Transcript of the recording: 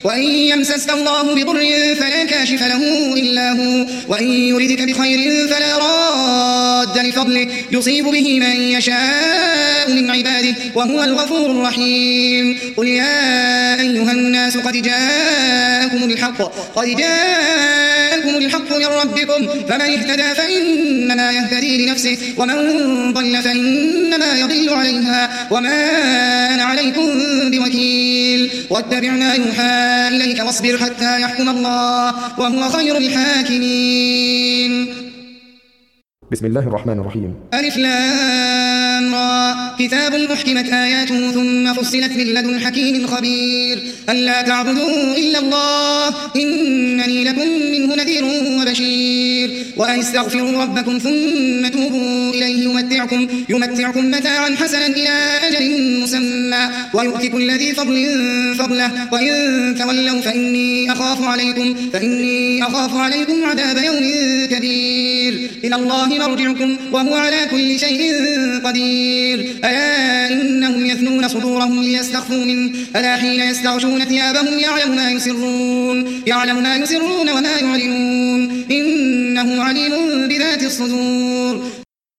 وإن يمسسك الله بضر فلا كاشف له إلا هو وإن يردك بخير فلا راد لفضله يصيب به من يشاء من عباده وهو الغفور الرحيم. قل يا أيها الناس قد جاءكم الحق من ربكم فمن اهتدى فإنما يهتدي لنفسه ومن ضل فإنما يضل عليها وما أنا عليكم بوكيل. واتبع ما يوحى إليك واصبر حتى يحكم الله وهو خير الحاكمين. بسم الله الرحمن الرحيم. ألف لام را كتاب محكمت آياته ثم فصلت من لدن حكيم خبير ألا تعبدوا إلا الله إنني لكم منه نذير وبشير وأن استغفروا ربكم ثم توبوا إليه يمتعكم متاعا حسنا إلى أجل مسمى ويؤتي كل ذي فضل فضله وإن تولوا فإني أخاف عليكم عذاب يوم كبير. إلى الله مرجعكم وهو على كل شيء قدير. ألا إنهم يثنون صدورهم ليستخفوا منه ألا حين يستغشون ثيابهم يعلم ما يسرون وما يعلنون إنه عليم بذات الصدور.